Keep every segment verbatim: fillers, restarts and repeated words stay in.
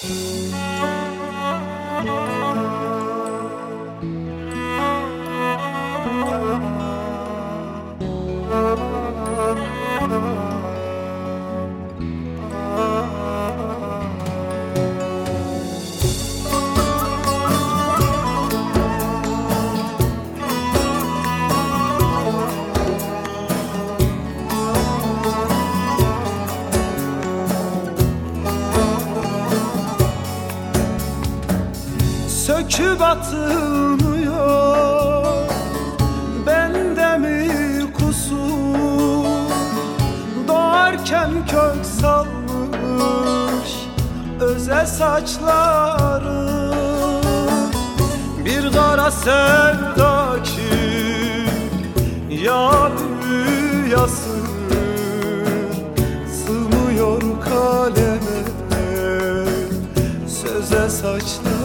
Söküp atılmıyor, bende mi kusur? Doğarken kök salmış öze saçları, bir kara sevda ki ya büyüyası, sığmıyor kaleme söze saçları.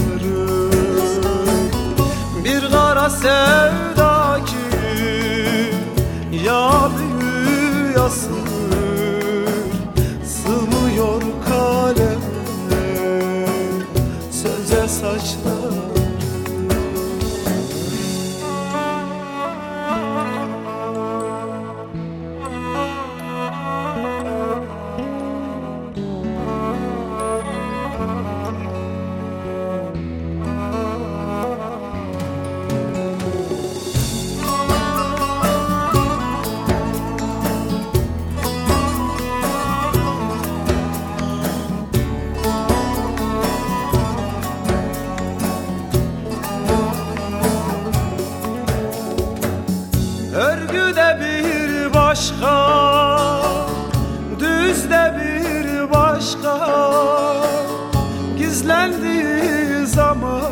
Bir kara sevda ki ya büyüyası, sığmıyor kaleme söze saçları. Örgüde bir başka, düzde bir başka, gizlendiği zaman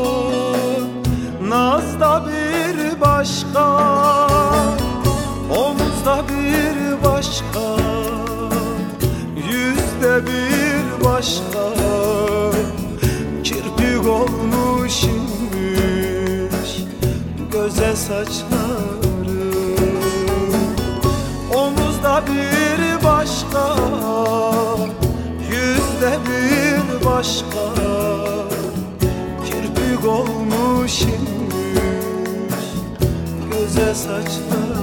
nazda bir başka, omuzda bir başka, yüzde bir başka, kirpik olmuş inmiş göze saçlar. Omuzda bir başka, yüzde bir başka, kirpik olmuş inmiş göze saçlar.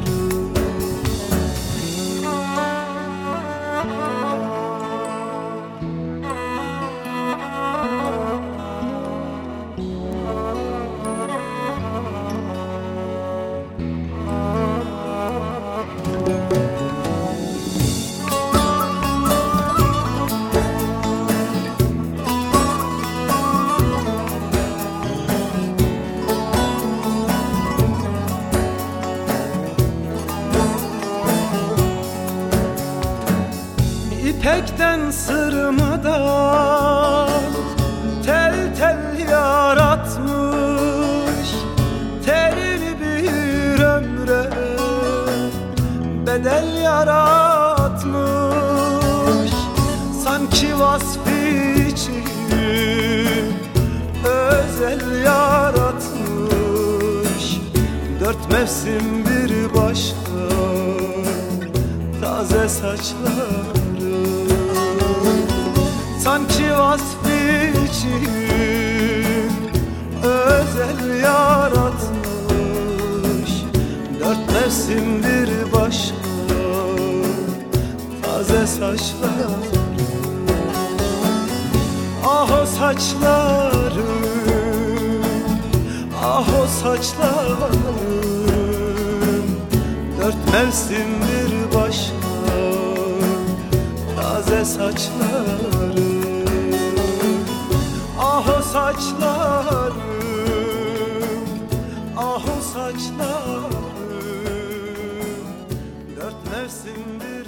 İpekten sırmadan tel tel yaratmış, terini bir ömre bedel yaratmış. Sanki vasfı için özel yaratmış, dört mevsim bir başka taze saçlar. Sanki vasfı için özel yaratmış, dört mevsim bir başka taze saçlar. Ah o saçlarım, ah o saçlarım, dört mevsim bir başka taze saçlarım. Ah o saçlarım, ah o saçlarım, dört mevsim bir